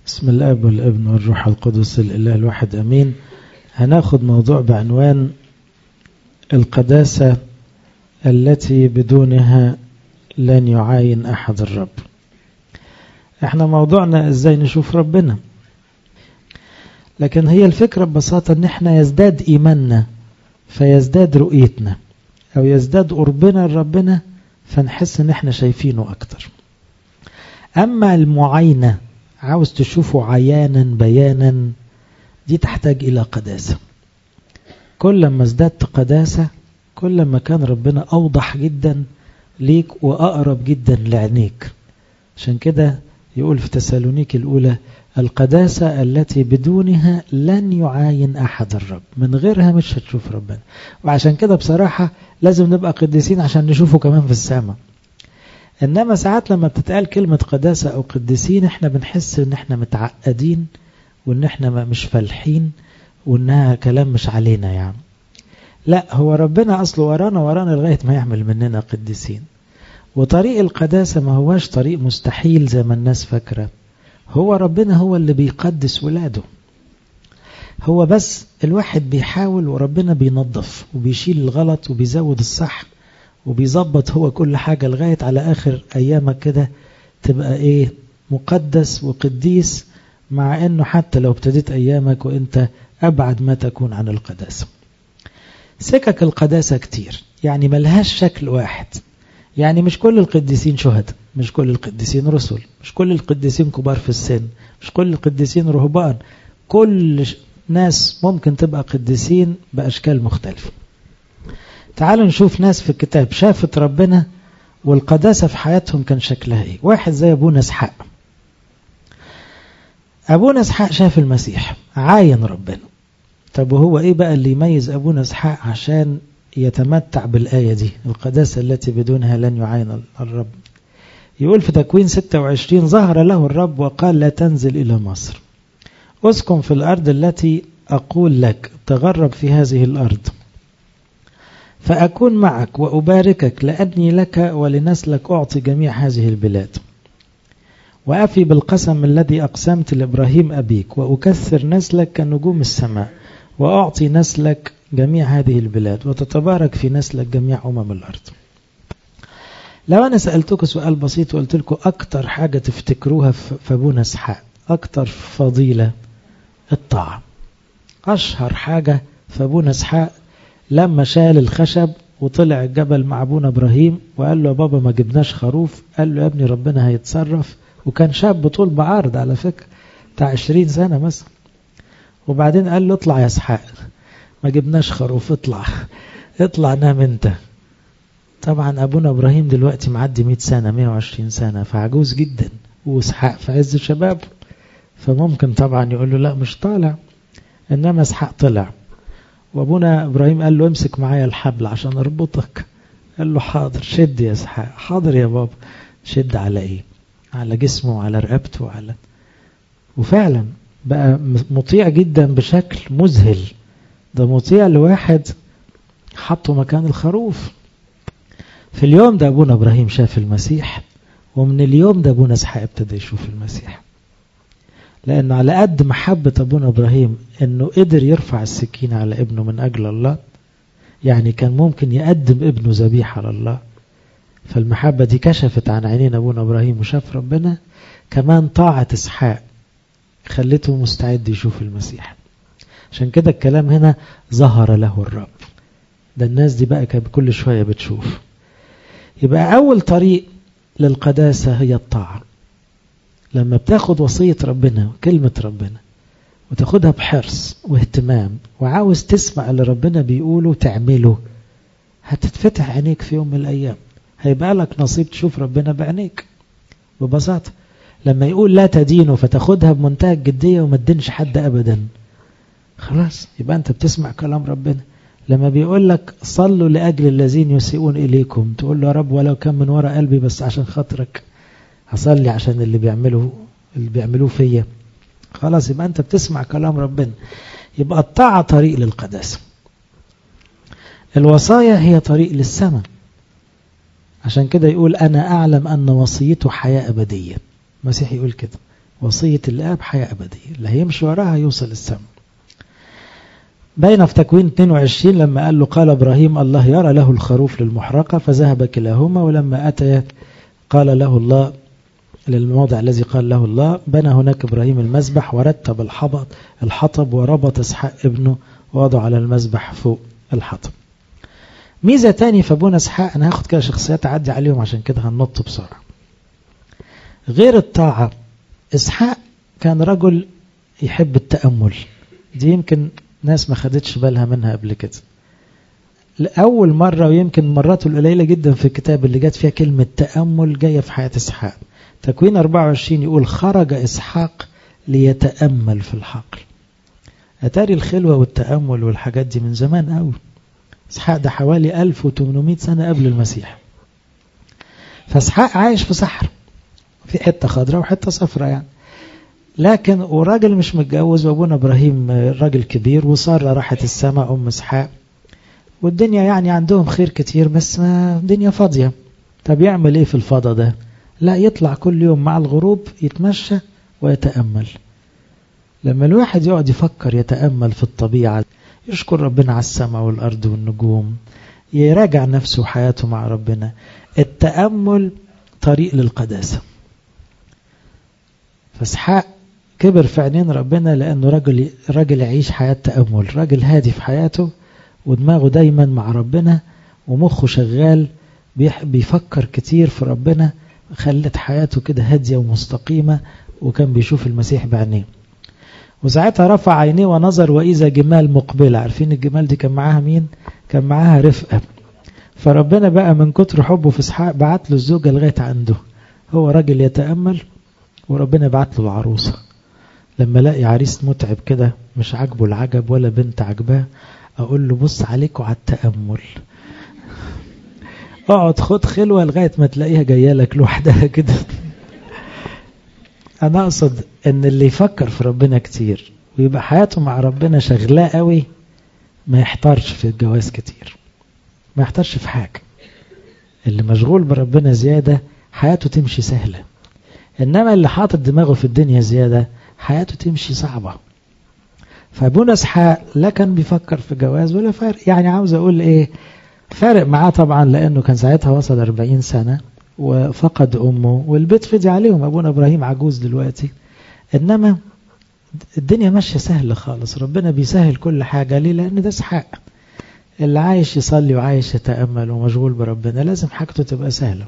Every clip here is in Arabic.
بسم الاب والابن والروح القدس الاله الواحد امين. هناخد موضوع بعنوان القداسة التي بدونها لن يعاين احد الرب. احنا موضوعنا ازاي نشوف ربنا، لكن هي الفكرة ببساطة ان احنا يزداد ايماننا فيزداد رؤيتنا، او يزداد قربنا لربنا فنحس ان احنا شايفينه اكتر. اما المعاينة عاوز تشوفه عيانا بيانا، دي تحتاج الى قداسة. كل ما ازدادت قداسة كل ما كان ربنا اوضح جدا ليك واقرب جدا لعينيك. عشان كده يقول في تسالونيك الاولى القداسة التي بدونها لن يعاين احد الرب، من غيرها مش هتشوف ربنا. وعشان كده بصراحة لازم نبقى قديسين عشان نشوفه كمان في السماء. انما ساعات لما بتتقال كلمة قداسة او قديسين احنا بنحس ان احنا متعقدين وان احنا مش فالحين وانها كلام مش علينا يعني. لا، هو ربنا اصله ورانا لغاية ما يعمل مننا قديسين. وطريق القداسة ما هواش طريق مستحيل زي ما الناس فاكرة. هو ربنا هو اللي بيقدس ولاده، هو بس الواحد بيحاول وربنا بينظف وبيشيل الغلط وبيزود الصح وبيظبط هو كل حاجة لغاية على آخر أيامك كده تبقى مقدس وقديس، مع أنه حتى لو ابتديت أيامك وأنت أبعد ما تكون عن القداسة. سكك القداسة كتير، يعني ملهاش شكل واحد. يعني مش كل القديسين شهداء، مش كل القديسين رسل، مش كل القديسين كبار في السن، مش كل القديسين رهبان. كل ناس ممكن تبقى قديسين بأشكال مختلفة. تعالوا نشوف ناس في الكتاب شافت ربنا والقداسة في حياتهم كان شكلها ايه. واحد زي أبونا إسحاق. أبونا إسحاق شاف المسيح، عاين ربنا. طب وهو ايه بقى اللي يميز أبونا إسحاق عشان يتمتع بالآية دي، القداسة التي بدونها لن يعاين الرب؟ يقول في تكوين 26 ظهر له الرب وقال لا تنزل إلى مصر، اسكن في الأرض التي أقول لك، تغرب في هذه الأرض فأكون معك وأباركك، لأني لك ولنسلك أعطي جميع هذه البلاد، وأفي بالقسم الذي أقسمت لإبراهيم أبيك، وأكثر نسلك كنجوم السماء، وأعطي نسلك جميع هذه البلاد، وتتبارك في نسلك جميع الأرض. لو أنا سألتكم سؤال بسيط وقلت لكم أكتر حاجة تفتكروها في أبونا إسحاق، أكتر فضيلة الطاعة. أشهر حاجة في أبونا إسحاق لما شال الخشب وطلع الجبل مع أبونا إبراهيم وقال له يا بابا ما جبناش خروف، قال له يا ابني ربنا هيتصرف. وكان شاب طول بعرض على فكرة بتاع 20 سنة مثلا. وبعدين قال له اطلع يا إسحاق، ما جبناش خروف، اطلع نام انت. طبعا أبونا إبراهيم دلوقتي معدي 100 سنة 120 سنة، فعجوز جدا، وإسحاق في عز شبابه، فممكن طبعا يقول له لا مش طالع. إنما إسحاق طلع، وابونا ابراهيم قال له امسك معايا الحبل عشان اربطك. قال له حاضر، شد يا اسحاق. حاضر يا بابا. شد على ايه؟ على جسمه وعلى رقبته وفعلا بقى مطيع جدا بشكل مذهل. ده مطيع لواحد حطه مكان الخروف. في اليوم ده ابونا ابراهيم شاف المسيح، ومن اليوم ده ابونا اسحاق ابتدى يشوف المسيح. لأنه على قد محبة أبونا إبراهيم أنه قدر يرفع السكين على ابنه من أجل الله، يعني كان ممكن يقدم ابنه ذبيحة لله. فالمحبة دي كشفت عن عينين أبونا إبراهيم وشاف ربنا. كمان طاعة إسحاق خلته مستعد يشوف المسيح. عشان كده الكلام هنا ظهر له الرب. ده الناس دي بقى كل شوية بتشوف. يبقى أول طريق للقداسة هي الطاعة. لما بتاخد وصية ربنا وكلمة ربنا وتاخدها بحرص واهتمام وعاوز تسمع اللي ربنا بيقوله تعمله، هتتفتح عينيك في يوم من الأيام، هيبقى لك نصيب تشوف ربنا بعينيك ببساطة. لما يقول لا تدينه فتاخدها بمنتهى الجدية وما تدينش حد أبدا، خلاص يبقى أنت بتسمع كلام ربنا. لما بيقول لك صلوا لأجل الذين يسيئون إليكم، تقول له يا رب ولو كان من وراء قلبي بس عشان خاطرك هصلي عشان اللي بيعملوه فيا، خلاص يبقى أنت بتسمع كلام ربنا. يبقى الطاعة طريق للقداسة. الوصايا هي طريق للسماء. عشان كده يقول أنا أعلم أن وصيته حياة أبدية. المسيح يقول كده وصية الآب حياة أبدية، اللي هيمشي وراها يوصل السماء. بين في تكوين 22 لما قال له قال إبراهيم الله يرى له الخروف للمحرقة فذهب كلاهما، ولما أتى قال له الله للموضع الذي قال له الله بنى هناك إبراهيم المذبح ورتب الحطب وربط إسحاق ابنه ووضع على المذبح فوق الحطب. ميزة تاني في أبونا إسحاق، أنا هاخد كده شخصيات أعدي عليهم عشان كده هننط بسرعة. غير الطاعة، إسحاق كان رجل يحب التأمل، دي يمكن ناس ما خدتش بالها منها قبل كده. لأول مرة ويمكن مراته القليلة جدا في الكتاب اللي جات فيها كلمة تأمل جاية في حياة إسحاق. تكوين 24 يقول خرج إسحاق ليتأمل في الحقل. أتاري الخلوة والتأمل والحاجات دي من زمان قوي. إسحاق ده حوالي 1800 سنة قبل المسيح. فإسحاق عايش في صحراء، في حتة خضراء وحتة صفراء يعني، لكن وراجل مش متجوز، وابونا إبراهيم راجل كبير، وسارة راحت السماء أم إسحاق، والدنيا يعني عندهم خير كتير، بس ما الدنيا فاضية. طب يعمل ايه في الفضاء ده؟ لا، يطلع كل يوم مع الغروب يتمشى ويتأمل. لما الواحد يقعد يفكر يتأمل في الطبيعة، يشكر ربنا على السماء والأرض والنجوم، يراجع نفسه وحياته مع ربنا. التأمل طريق للقداسة. فإسحاق كبر في عينين ربنا لأنه راجل يعيش حياة تأمل، راجل هادي في حياته ودماغه دايما مع ربنا ومخه شغال بيفكر كتير في ربنا، خلت حياته كده هادية ومستقيمة، وكان بيشوف المسيح بعينيه. وساعتها رفع عينيه ونظر وإذا جمال مقبلة. عارفين الجمال دي كان معاها مين؟ كان معاها رفقة. فربنا بقى من كتر حبه في إسحاق بعت له الزوجة لغاية عنده. هو راجل يتأمل وربنا بعت له العروسة. لما لاقي عريس متعب كده مش عاجبه العجب ولا بنت عجباه، أقول له بص عليك وعلى التأمل، اقعد خد خلوة لغاية ما تلاقيها جاية لك لوحدها كده. أنا أقصد أن اللي يفكر في ربنا كتير ويبقى حياته مع ربنا شغلاه قوي ما يحتارش في الجواز كتير، ما يحتارش في حاجة. اللي مشغول بربنا زيادة حياته تمشي سهلة، إنما اللي حاطط دماغه في الدنيا زيادة حياته تمشي صعبة. فابونا إسحاق لا كان بيفكر في جواز ولا فارق، يعني عاوز أقول إيه، فارق معاه طبعا لأنه كان ساعتها وصل 40 سنة وفقد أمه والبيت فضي عليهم. أبونا إبراهيم عجوز دلوقتي، إنما الدنيا ماشية سهلة خالص. ربنا بيسهل كل حاجة. ليه؟ لأن ده إسحاق اللي عايش يصلي وعايش يتأمل ومشغول بربنا، لازم حاجته تبقى سهلة.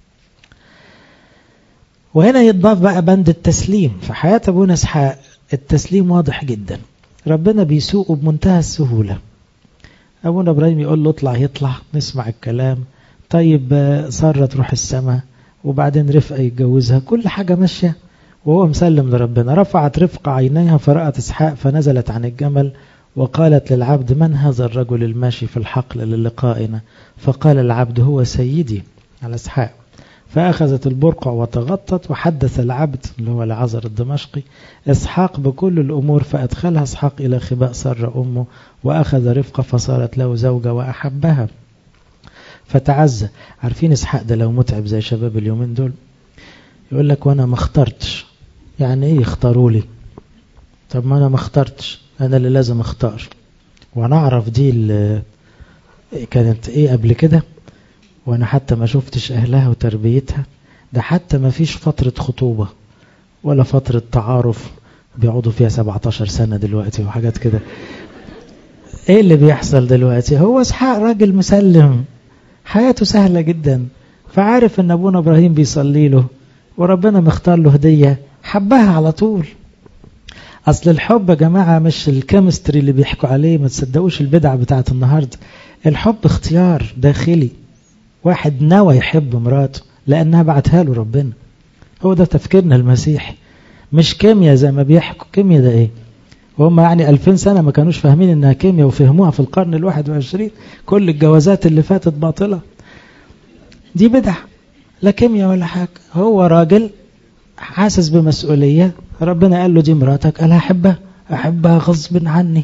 وهنا يتضاف بقى بند التسليم. في حياة أبونا إسحاق التسليم واضح جدا، ربنا بيسوقه بمنتهى السهولة. أبونا إبراهيم يقول له اطلع، يطلع، نسمع الكلام. طيب سارة تروح السماء، وبعدين رفقة يتجوزها، كل حاجة ماشية وهو مسلم لربنا. رفعت رفقة عينيها فرأت إسحاق فنزلت عن الجمل وقالت للعبد من هذا الرجل الماشي في الحقل للقائنا؟ فقال العبد هو سيدي، على إسحاق. فأخذت البرقع وتغطت، وحدث العبد اللي هو العذر الدمشقي إسحاق بكل الأمور، فأدخلها إسحاق إلى خباء سارة أمه، وأخذ رفقة فصارت له زوجة وأحبها فتعزى. عارفين إسحاق ده لو متعب زي شباب اليومين دول يقول لك وأنا ما اخترتش. يعني إيه يختاروا لي؟ طب ما أنا ما اخترتش، أنا اللي لازم اختار. وأنا أعرف دي اللي كانت إيه قبل كده، وأنا حتى ما شفتش أهلها وتربيتها. ده حتى ما فيش فترة خطوبة ولا فترة تعارف بيقعدوا فيها 17 سنة دلوقتي وحاجات كده. إيه اللي بيحصل دلوقتي؟ هو إسحاق راجل مسلم، حياته سهلة جدا، فعارف أن أبونا إبراهيم بيصلي له وربنا مختار له هدية، حبها على طول. أصل الحب يا جماعة مش الكيمستري اللي بيحكوا عليه، ما تصدقوش البدع بتاعت النهاردة. الحب اختيار داخلي، واحد نوى يحب مراته لأنها بعتها له ربنا. هو ده تفكيرنا المسيحي، مش كيمياء زي ما بيحكوا. كيمياء ده ايه؟ وهم يعني 2000 سنة ما كانوش فاهمين انها كيمياء وفهموها في القرن 21. كل الجوازات اللي فاتت باطلة، دي بدع، لا كيمياء ولا حاجة. هو راجل حاسس بمسؤولية، ربنا قال له دي مراتك، قال أحبها غصب عني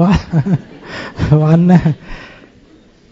وعنها. أيوة، الحب اختيار، مش شوية مشاعر، مش مزاجات الحكاية.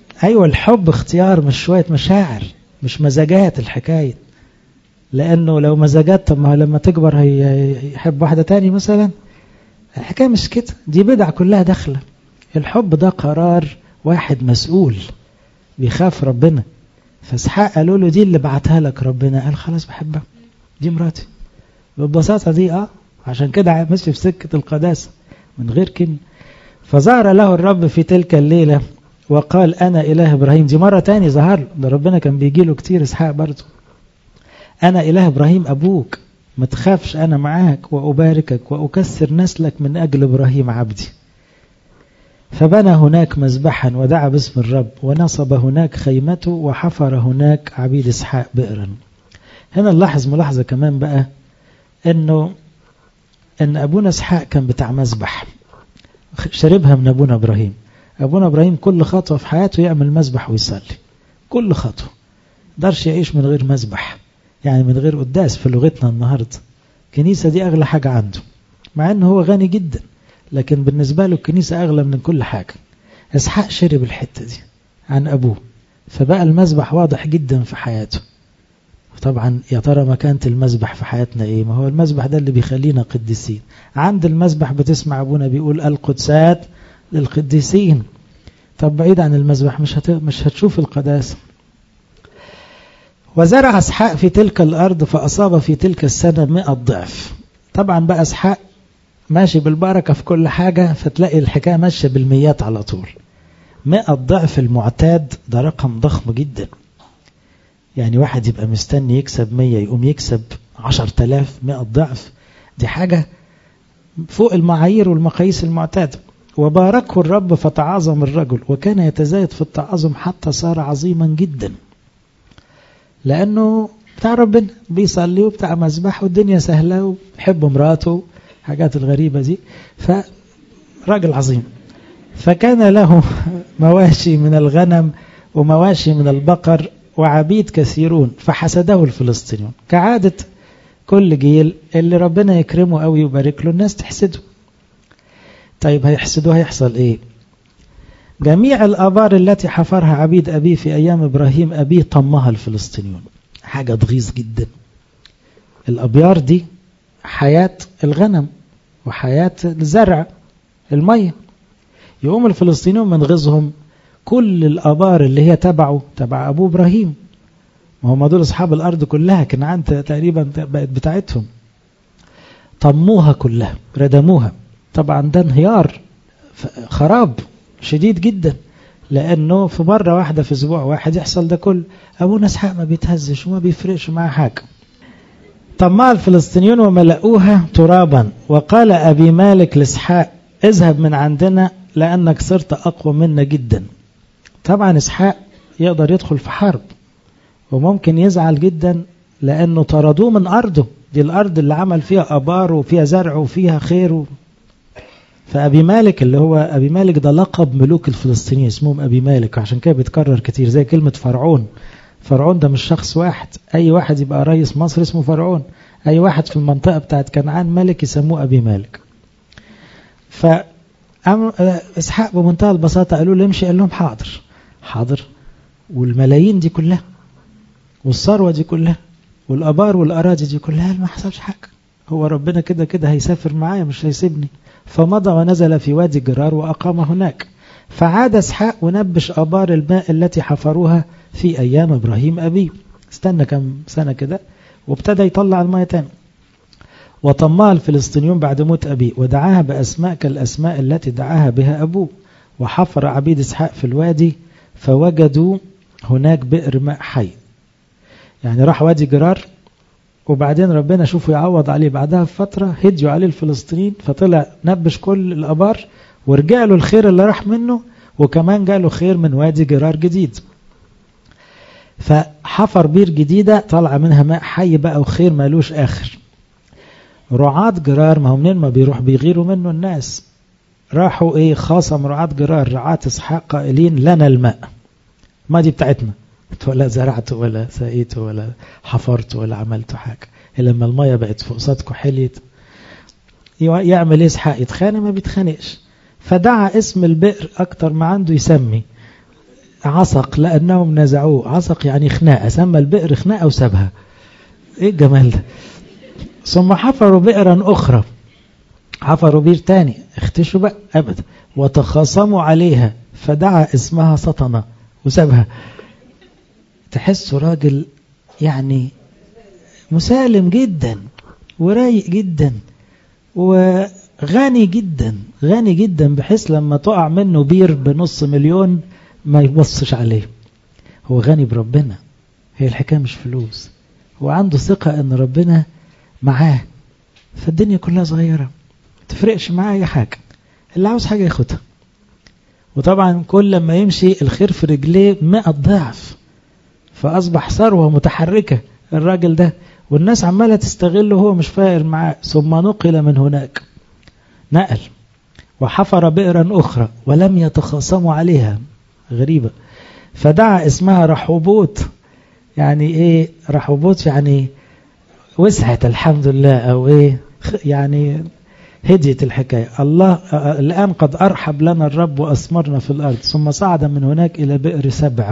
لأنه لو مزاجات، طب ما لما تكبر هيحب واحدة تاني مثلا. الحكاية مش كده، دي بدع كلها داخلة. الحب ده قرار واحد مسؤول بيخاف ربنا. فاسحاق قالوا له دي اللي بعتها لك ربنا، قال خلاص بحبها، دي مراتي بالبساطة دي. عشان كده ماشي في سكة القداسة من غير كلمة. فظهر له الرب في تلك الليلة وقال أنا إله إبراهيم. دي مرة تاني ظهر ده، ربنا كان بيجي له كتير إسحاق برضه. أنا إله إبراهيم أبوك، ما تخافش أنا معاك وأباركك وأكثر نسلك من أجل إبراهيم عبدي. فبنى هناك مذبحا ودعا باسم الرب ونصب هناك خيمته وحفر هناك عبيد إسحاق بئرا. هنا نلاحظ ملاحظة كمان بقى، إن أبونا إسحاق كان بتاع مذبح، شربها من أبونا إبراهيم. أبونا إبراهيم كل خطوة في حياته يعمل مذبح ويصلي، كل خطوة. درش يعيش من غير مذبح، يعني من غير قداس في لغتنا النهاردة. كنيسة دي أغلى حاجة عنده، مع أنه هو غني جدا، لكن بالنسبة له الكنيسة أغلى من كل حاجة. إسحاق شرب الحتة دي عن أبوه، فبقى المذبح واضح جدا في حياته. طبعا يا ترى مكانة المذبح في حياتنا إيه؟ ما هو المذبح ده اللي بيخلينا قديسين. عند المذبح بتسمع أبونا بيقول القدسات للقديسين. طب بعيد عن المذبح مش هتشوف القداسة. وزرع إسحاق في تلك الأرض فأصاب في تلك السنة 100 ضعف. طبعا بقى إسحاق ماشي بالبركة في كل حاجة، فتلاقي الحكاية ماشية بالميات على طول. 100 ضعف المعتاد ده رقم ضخم جدا. يعني واحد يبقى مستني يكسب 100 يقوم يكسب 10,000. 100 ضعف دي حاجة فوق المعايير والمقاييس المعتادة. وباركه الرب فتعاظم الرجل وكان يتزايد في التعاظم حتى صار عظيما جدا، لأنه بتاع ربنا بيصلي وبتاع مذبح والدنيا سهلة ويحب مراته، حاجات الغريبة دي، فراجل عظيم. فكان له مواشي من الغنم ومواشي من البقر وعبيد كثيرون فحسده الفلسطينيون. كعادة كل جيل اللي ربنا يكرمه قوي ويبارك له الناس تحسده. طيب هيحسدوه هيحصل ايه؟ جميع الآبار التي حفرها عبيد أبيه في أيام إبراهيم أبيه طمها الفلسطينيون. حاجة تغيظ جدا. الأبيار دي حياة الغنم وحياة الزرع المية. يقوم الفلسطينيون من غيظهم كل الآبار اللي هي تبع أبو إبراهيم، ما هم دول أصحاب الأرض كلها، كنعان تقريبا بقت بتاعتهم، طموها كلها ردموها. طبعا ده انهيار، خراب شديد جدا، لأنه في مرة واحدة في أسبوع واحد يحصل ده كل. أبونا إسحاق ما بيتهزش وما بيفرقش معاه حاجة. طمع الفلسطينيون وملأوها ترابا. وقال أبي مالك لإسحاق اذهب من عندنا لأنك صرت أقوى منا جدا. طبعا إسحاق يقدر يدخل في حرب وممكن يزعل جدا لأنه طردوه من أرضه، دي الأرض اللي عمل فيها أبار وفيها زرع وفيها خير. فأبي مالك اللي هو أبي مالك ده لقب ملوك الفلسطينيين، اسمهم أبي مالك، عشان كده بيتكرر كتير زي كلمة فرعون. فرعون ده مش شخص واحد، أي واحد يبقى رئيس مصر اسمه فرعون، أي واحد في المنطقة بتاعت كنعان ملك يسموه أبي مالك. فإسحاق بمنتهى البساطة قالوا له امشي، قال لهم حاضر حاضر. والملايين دي كلها والثروة دي كلها والأبار والأراضي دي كلها ما حصلش حاجة، هو ربنا كده كده هيسافر معايا مش هيسيبني. فمضى ونزل في وادي جرار وأقام هناك. فعاد إسحاق ونبش أبار الماء التي حفروها في أيام إبراهيم أبيه. استنى كم سنة كده وابتدى يطلع الماء تاني. وطمع الفلسطينيون بعد موت أبيه ودعاها بأسماء كالأسماء التي دعاها بها أبوه. وحفر عبيد إسحاق في الوادي فوجدوا هناك بئر ماء حي. يعني راح وادي جرار وبعدين ربنا شوفوا يعوض عليه بعدها بفترة، هديوا عليه الفلسطينيين فطلع نبش كل الأبار ورجع له الخير اللي راح منه، وكمان جاله خير من وادي جرار جديد. فحفر بير جديدة طلع منها ماء حي بقى وخير مالوش آخر. رعاة جرار ما هم منين ما بيروح بيغيروا منه الناس، راحوا خاصم رعاة جرار رعاة إسحاق قائلين لنا الماء، ما دي بتاعتنا، ولا زرعت ولا سقيت ولا حفرت ولا عملت حاجة، لما المية بقت فوق صدكم حليت. يعمل إسحاق يتخانق؟ ما بيتخانقش. فدعا اسم البئر أكتر ما عنده يسمي عصق لأنهم نزعوه. عصق يعني خناقة، سمى البئر خناقة وسابها. ايه الجمال ده. ثم حفروا بئرا أخرى، حفروا بير تاني، اختشوا بقى أبدا، وتخاصموا عليها فدعا اسمها سطنة وسابها. تحسوا راجل يعني مسالم جدا ورايق جدا وغني جدا، غني جدا، بحيث لما تقع منه بير ب500,000 ما يبصش عليه. هو غني بربنا، هي الحكاية مش فلوس، هو عنده ثقة ان ربنا معاه، فالدنيا كلها صغيرة تفرقش معاه اي حاجة، اللي عاوز حاجة ياخدها. وطبعا كل لما يمشي الخير في رجليه 100 ضعف، فأصبح ثروة متحركة الراجل ده، والناس عمالة تستغله وهو مش فاقر معاه. ثم نقل من هناك، نقل وحفر بئرا أخرى ولم يتخاصموا عليها، غريبة، فدعا اسمها رحوبوت. يعني ايه رحوبوت؟ يعني وسعت الحمد لله، او ايه يعني هديت الحكاية. الله الآن قد أرحب لنا الرب وأثمرنا في الأرض. ثم صعد من هناك إلى بئر 7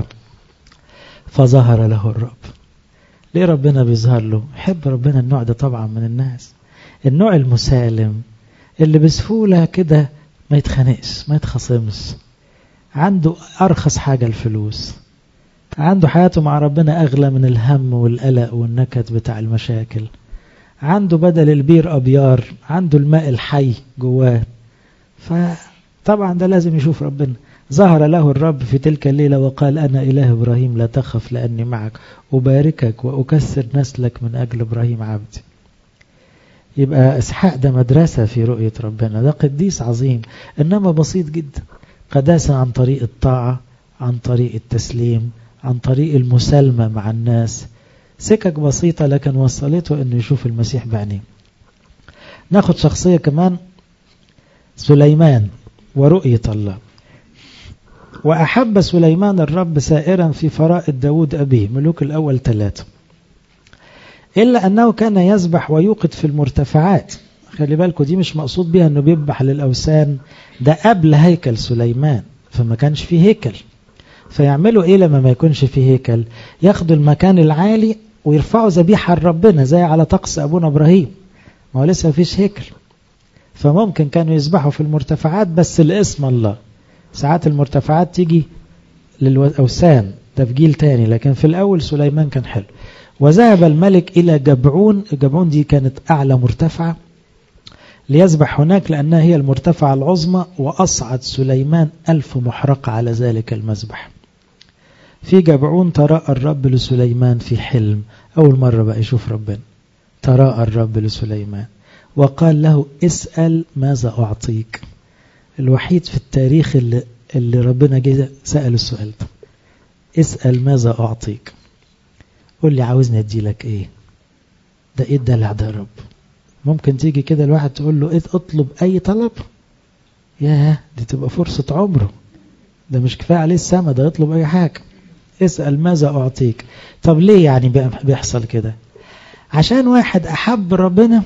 فظهر له الرب. ليه ربنا بيظهر له؟ يحب ربنا النوع ده طبعا من الناس، النوع المسالم اللي بسهولة كده ما يتخانقش ما يتخصمش، عنده أرخص حاجة الفلوس، عنده حياته مع ربنا أغلى من الهم والقلق والنكد بتاع المشاكل، عنده بدل البير أبيار، عنده الماء الحي جواه. فطبعا ده لازم يشوف ربنا. ظهر له الرب في تلك الليلة وقال أنا إله إبراهيم لا تخف لأني معك، أباركك وأكثر نسلك من أجل إبراهيم عبدي. يبقى إسحاق ده مدرسة في رؤية ربنا، ده قديس عظيم إنما بسيط جدا، قداسة عن طريق الطاعة، عن طريق التسليم، عن طريق المسالمة مع الناس، سكك بسيطة لكن وصلته إنه يشوف المسيح بعينيه. ناخد شخصية كمان، سليمان ورؤية الله. وأحب سليمان الرب سائرا في فرائض داود أبيه، ملوك الأول 3، إلا أنه كان يذبح ويوقد في المرتفعات. خلي بالكم دي مش مقصود بها أنه بيذبح للأوثان، ده قبل هيكل سليمان، فما كانش فيه هيكل. فيعملوا إيه لما ما يكونش فيه هيكل؟ ياخدوا المكان العالي ويرفعوا ذبيحة لربنا زي على طقس أبونا إبراهيم، ما هو لسه فيش هيكل، فممكن كانوا يذبحوا في المرتفعات بس لاسم الله. ساعات المرتفعات تيجي للأوثان، ده في جيل تاني، لكن في الأول سليمان كان حلو. وذهب الملك إلى جبعون، جبعون دي كانت أعلى مرتفعة، ليذبح هناك لأنها هي المرتفعة العظمى. وأصعد سليمان 1000 محرقة على ذلك المذبح. في جبعون تراءى الرب لسليمان في حلم، أول مرة بقى يشوف ربنا، تراءى الرب لسليمان وقال له اسأل ماذا أعطيك. الوحيد في التاريخ اللي ربنا جه سأل السؤال ده، اسأل ماذا أعطيك. قول لي عاوزني أدي لك إيه؟ ده إيه الدلع ده يا رب؟ ممكن تيجي كده الواحد تقول له إيه اطلب أي طلب؟ ياه دي تبقى فرصة عمره، ده مش كفاية عليه السما، ده يطلب أي حاجة. اسأل ماذا أعطيك. طب ليه يعني بيحصل كده؟ عشان واحد أحب ربنا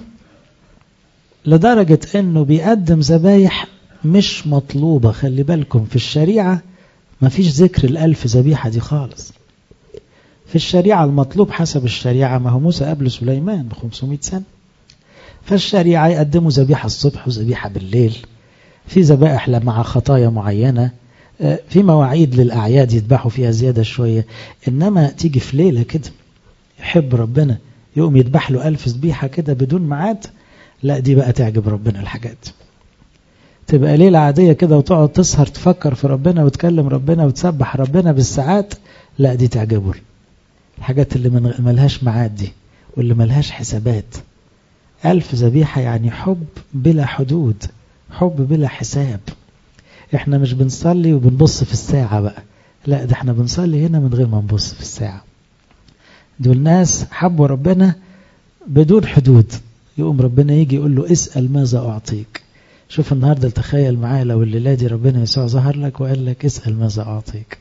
لدرجة أنه بيقدم ذبايح مش مطلوبة. خلي بالكم في الشريعة ما فيش ذكر 1000 ذبيحة دي خالص. في الشريعة المطلوب حسب الشريعة، ما هو موسى قبل سليمان ب500 سنة، فالشريعة يقدموا ذبيحة الصبح وذبيحة بالليل، في ذبائح مع خطايا معينة، في مواعيد للأعياد يذبحوا فيها زيادة شوية. إنما تيجي في ليلة كده يحب ربنا يقوم يذبح له 1000 ذبيحة كده بدون ميعاد، لا دي بقى تعجب ربنا. الحاجات تبقى ليلة عادية كده وتقعد تسهر تفكر في ربنا وتكلم ربنا وتسبح ربنا بالساعات، لا دي تعجبه. الحاجات اللي ملهاش ميعاد دي واللي ملهاش حسابات. 1000 ذبيحة يعني حب بلا حدود، حب بلا حساب. احنا مش بنصلي وبنبص في الساعة بقى، لا ده احنا بنصلي هنا من غير ما نبص في الساعة. دول ناس حبوا ربنا بدون حدود. يقوم ربنا يجي يقول له اسأل ماذا أعطيك. شوف النهاردة تخيل معايا لو الليلة دي ربنا يسوع ظهر لك وقال لك اسأل ماذا أعطيك،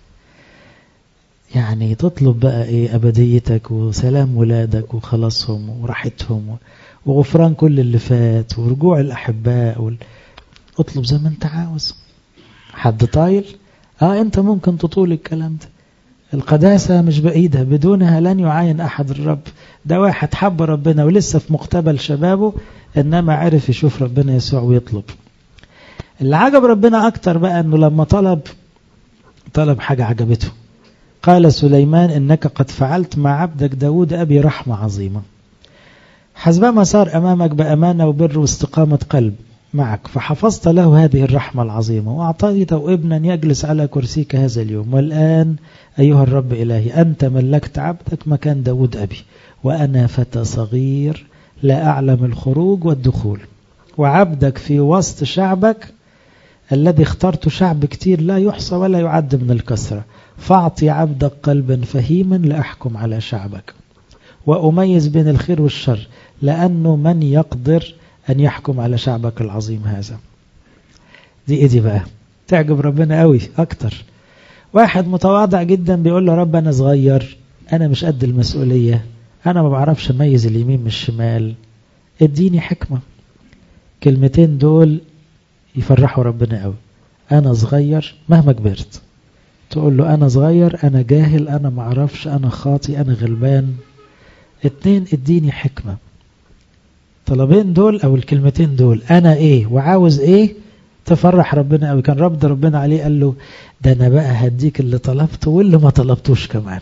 يعني تطلب بقى ايه؟ أبديتك وسلام ولادك وخلاصهم وراحتهم وغفران كل اللي فات ورجوع الأحباء اطلب زي ما انت عاوز. حد طايل؟ انت ممكن تطول الكلام ده، القداسة مش بإيدها، بدونها لن يعاين أحد الرب. ده واحد حب ربنا ولسه في مقتبل شبابه، إنما عرف يشوف ربنا يسوع ويطلب. اللي عجب ربنا أكتر بقى أنه لما طلب حاجة عجبته. قال سليمان إنك قد فعلت مع عبدك داود أبي رحمة عظيمة، حسبما صار أمامك بأمانة وبر واستقامة قلب معك، فحفظت له هذه الرحمة العظيمة وأعطيته ابنا يجلس على كرسيك هذا اليوم. والآن أيها الرب إلهي أنت ملكت عبدك مكان داود أبي، وأنا فتى صغير لا أعلم الخروج والدخول، وعبدك في وسط شعبك الذي اخترت شعب كتير لا يحصى ولا يعد من الكثرة، فاعطي عبدك قلبا فهيما لأحكم على شعبك وأميز بين الخير والشر، لأنه من يقدر أن يحكم على شعبك العظيم هذا. دي بقى تعجب ربنا قوي أكتر. واحد متواضع جدا بيقول له رب أنا صغير، أنا مش قد المسؤولية، أنا ما بعرفش أميز اليمين من الشمال، اديني حكمة. كلمتين دول يفرحوا ربنا قوي. أنا صغير، مهما كبرت تقول له أنا صغير، أنا جاهل، أنا ما اعرفش، أنا خاطي، أنا غلبان. 2 اديني حكمة. طلبين دول أو الكلمتين دول أنا إيه وعاوز إيه تفرح ربنا قوي. كان ربنا عليه قال له ده أنا بقى هديك اللي طلبته واللي ما طلبتوش كمان،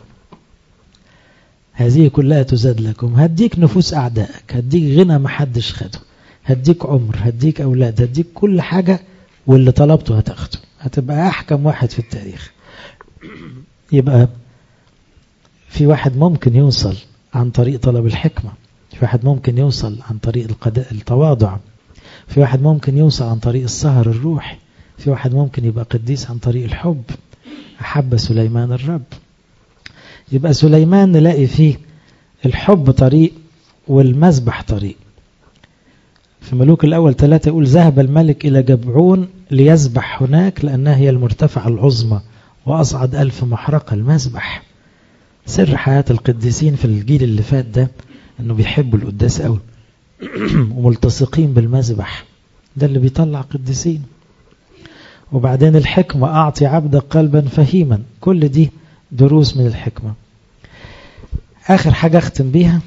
هذه كلها تزاد لكم، هديك نفوس أعدائك، هديك غنى ما حدش خده، هديك عمر، هديك أولاد، هديك كل حاجة، واللي طلبته هتاخده، هتبقى أحكم واحد في التاريخ. يبقى في واحد ممكن يوصل عن طريق طلب الحكمة، في واحد ممكن يوصل عن طريق التواضع، في واحد ممكن يوصل عن طريق السهر الروحي، في واحد ممكن يبقى قديس عن طريق الحب. أحب سليمان الرب. يبقى سليمان نلاقي فيه الحب طريق والمذبح طريق. في ملوك الأول 3 يقول ذهب الملك إلى جبعون ليذبح هناك لأنها هي المرتفعة العظمى وأصعد 1000 محرقة. المذبح سر حياة القديسين في الجيل اللي فات ده أنه بيحبوا القداس قوي وملتصقين بالمذبح، ده اللي بيطلع قديسين. وبعدين الحكمة أعطي عبدك قلبا فهيما، كل دي دروس من الحكمة. آخر حاجة أختم بيها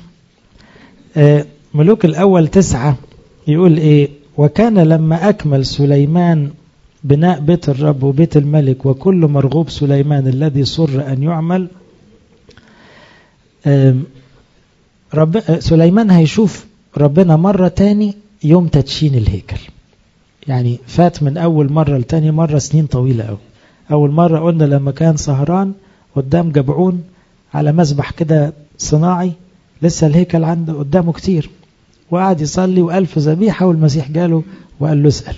ملوك الأول 9 يقول إيه: وكان لما أكمل سليمان بناء بيت الرب وبيت الملك وكل مرغوب سليمان الذي سر أن يعمل، سليمان هيشوف ربنا مرة تاني يوم تدشين الهيكل. يعني فات من أول مرة لتاني مرة سنين طويلة أوي. أول مرة قلنا لما كان سهران قدام جبعون على مذبح كده صناعي، لسه الهيكل عنده قدامه كتير، وقعد يصلي و1000 ذبيحة، والمسيح جاله وقال له اسأل.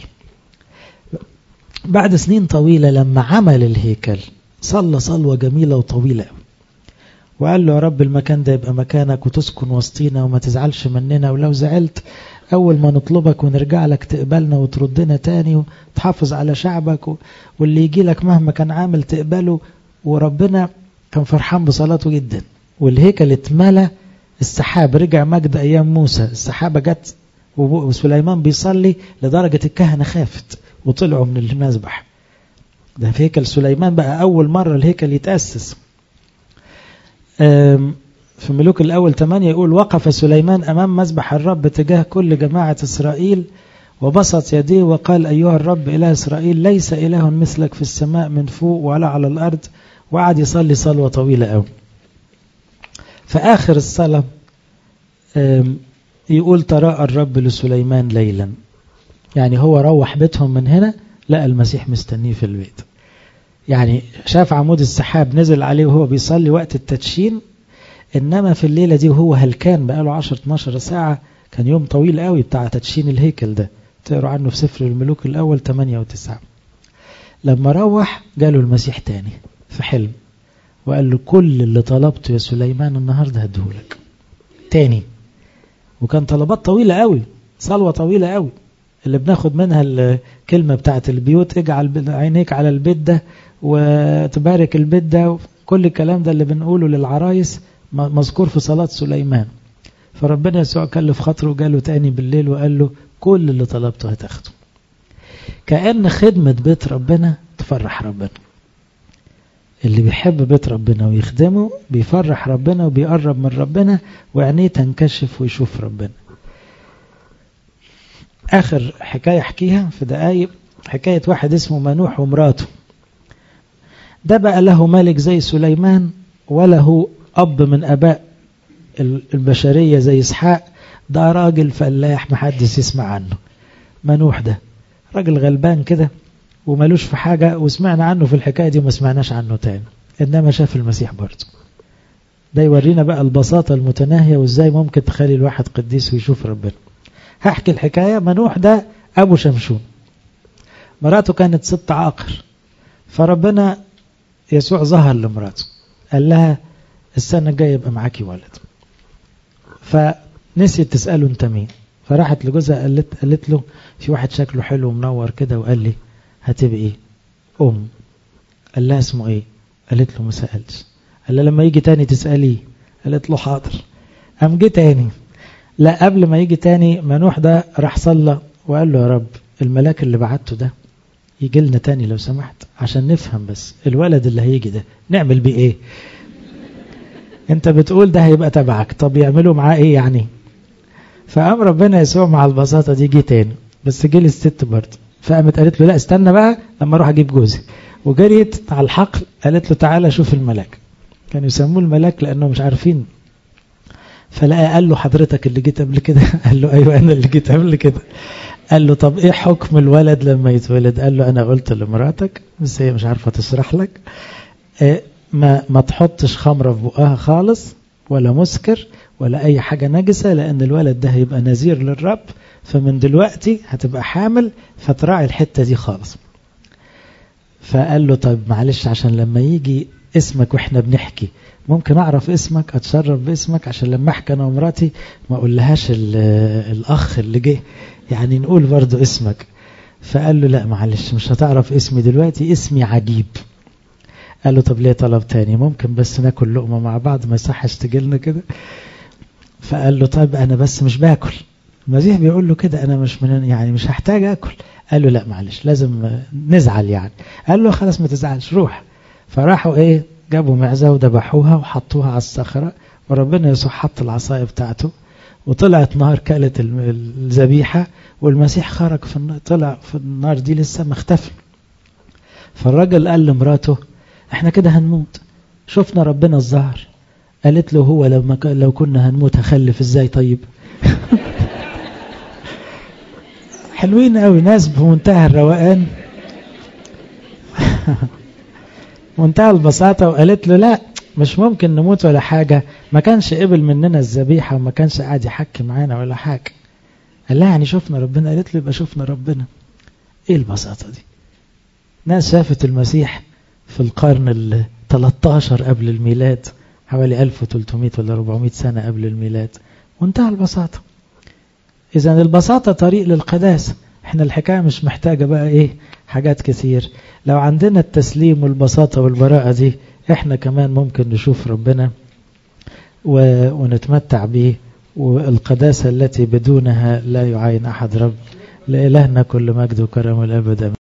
بعد سنين طويلة لما عمل الهيكل صلى صلوة جميلة وطويلة وقال له يا رب المكان ده يبقى مكانك وتسكن وسطينا وما تزعلش مننا، ولو زعلت أول ما نطلبك ونرجع لك تقبلنا وتردنا تاني وتحافظ على شعبك، واللي يجي لك مهما كان عامل تقبله. وربنا كان فرحان بصلاته جدا، والهيكل اتملى. السحاب رجع مجد أيام موسى، السحابة جت وسليمان بيصلي لدرجة الكهنة خافت وطلعوا من المذبح. ده في هيكل سليمان بقى أول مرة الهيكل يتأسس. في ملوك الأول 8 يقول: وقف سليمان أمام مذبح الرب تجاه كل جماعة إسرائيل وبسط يديه وقال: أيها الرب إله إسرائيل، ليس إله مثلك في السماء من فوق ولا على الأرض. وقعد يصلي صلوة طويلة أوي. في آخر الصلاة يقول: تراءى الرب لسليمان ليلا. يعني هو روح بيتهم من هنا لقى المسيح مستنيه في البيت. يعني شاف عمود السحاب نزل عليه وهو بيصلي وقت التدشين، إنما في الليلة دي وهو هلكان بقاله 10-12 ساعة، كان يوم طويل قوي بتاع تدشين الهيكل ده، تقرأ عنه في سفر الملوك الأول 8 و9. لما روح جاله المسيح تاني في حلم وقال له: كل اللي طلبته يا سليمان النهاردة هديهولك تاني. وكان طلبات طويلة قوي، صلوة طويلة قوي، اللي بناخد منها الكلمة بتاعت البيوت: اجعل عينيك على البيت ده وتبارك البيت ده، كل الكلام ده اللي بنقوله للعرايس مذكور في صلاة سليمان. فربنا يسوع كلف خاطره وجاله تاني بالليل وقال له: كل اللي طلبته هتاخده. كأن خدمة بيت ربنا تفرح ربنا. اللي بيحب بيت ربنا ويخدمه بيفرح ربنا وبيقرب من ربنا وعينيه تنكشف ويشوف ربنا. آخر حكاية احكيها في دقايق، حكاية واحد اسمه منوح ومراته. ده بقى له ملك زي سليمان وله أب من أباء البشرية زي إسحاق. ده راجل فلاح محدش يسمع عنه. منوح ده راجل غلبان كده وملوش في حاجة، وسمعنا عنه في الحكاية دي وما سمعناش عنه تاني، إنما شاف المسيح برضه. ده يورينا بقى البساطة المتناهية وإزاي ممكن تخلي الواحد قديس ويشوف ربنا. هحكي الحكاية. منوح ده أبو شمشون، مراته كانت ست عاقر، فربنا يسوع ظهر لمراته قال لها السنة الجاية يبقى معاكي ولد. فنسيت تسأله انت مين، فراحت لجوزها قالت له في واحد شكله حلو ومنور كده وقال لي هتبقى ايه ام. قال لها اسمه ايه؟ قالت له ما سألش. قال لها لما يجي تاني تسأليه. قالت له حاضر. قام جه تاني. لا قبل ما يجي تاني منوح ده راح صلى وقال له يا رب الملاك اللي بعته ده يجي لنا تاني لو سمحت عشان نفهم بس الولد اللي هيجي ده نعمل بيه ايه. انت بتقول ده هيبقى تبعك، طب يعملوا معاه ايه يعني؟ فقام ربنا يسوع مع البساطة دي جه تاني، بس جه للست برضه. فقامت قالت له لا استنى بقى لما اروح اجيب جوزي، وجريت على الحقل قالت له تعالى شوف الملاك. كانوا يسموه الملاك لانه مش عارفين. فلقى قال له حضرتك اللي جيت قبل كده؟ قال له ايوه انا اللي جيت قبل كده. قال له طب ايه حكم الولد لما يتولد؟ قال له انا قلت لمراتك بس هي مش عارفه تشرح لك، ما تحطش خمره في بقها خالص ولا مسكر ولا اي حاجه نجسه، لان الولد ده هيبقى نذير للرب، فمن دلوقتي هتبقى حامل فتراعي الحته دي خالص. فقال له طب معلش عشان لما يجي اسمك واحنا بنحكي ممكن اعرف اسمك، اتشرف باسمك عشان لما احكي انا ومراتي ما اقولهاش الاخ اللي جه، يعني نقول برضو اسمك. فقال له لا معلش مش هتعرف اسمي دلوقتي، اسمي عجيب. قال له طب ليه طلب تاني؟ ممكن بس ناكل لقمة مع بعض ما يصحش تجيلنا كده. فقال له طيب انا بس مش باكل. المسيح بيقول له كده انا مش يعني مش هحتاج اكل. قال له لا معلش لازم نزعل يعني. قال له خلاص ما تزعلش روح. فراحوا جابوا معزة وذبحوها وحطوها على الصخرة، وربنا يسوع حط العصاية بتاعته وطلعت نار كالت الذبيحة، والمسيح خرج في النار، طلع في النار دي لسه مختفي. فالراجل قال لمراته احنا كده هنموت، شفنا ربنا الظهر. قالت له هو لو كنا هنموت هخلف ازاي طيب؟ حلوين قوي ناس بمنتهى الروقان منتهى البساطة. وقالت له لا مش ممكن نموت ولا حاجة، ما كانش قبل مننا الذبيحة وما كانش قاعد يحكي معانا ولا حاجة. قال لها يعني شفنا ربنا؟ قالت له يبقى شفنا ربنا. ايه البساطة دي؟ ناس شافت المسيح في القرن 13 قبل الميلاد، حوالي 1300 ولا 400 سنة قبل الميلاد، منتهى البساطة. إذن البساطة طريق للقداسة. احنا الحكاية مش محتاجة بقى حاجات كثير. لو عندنا التسليم والبساطة والبراءة دي احنا كمان ممكن نشوف ربنا ونتمتع به، والقداسة التي بدونها لا يعين أحد رب. لإلهنا كل مجد وكرم الأبد.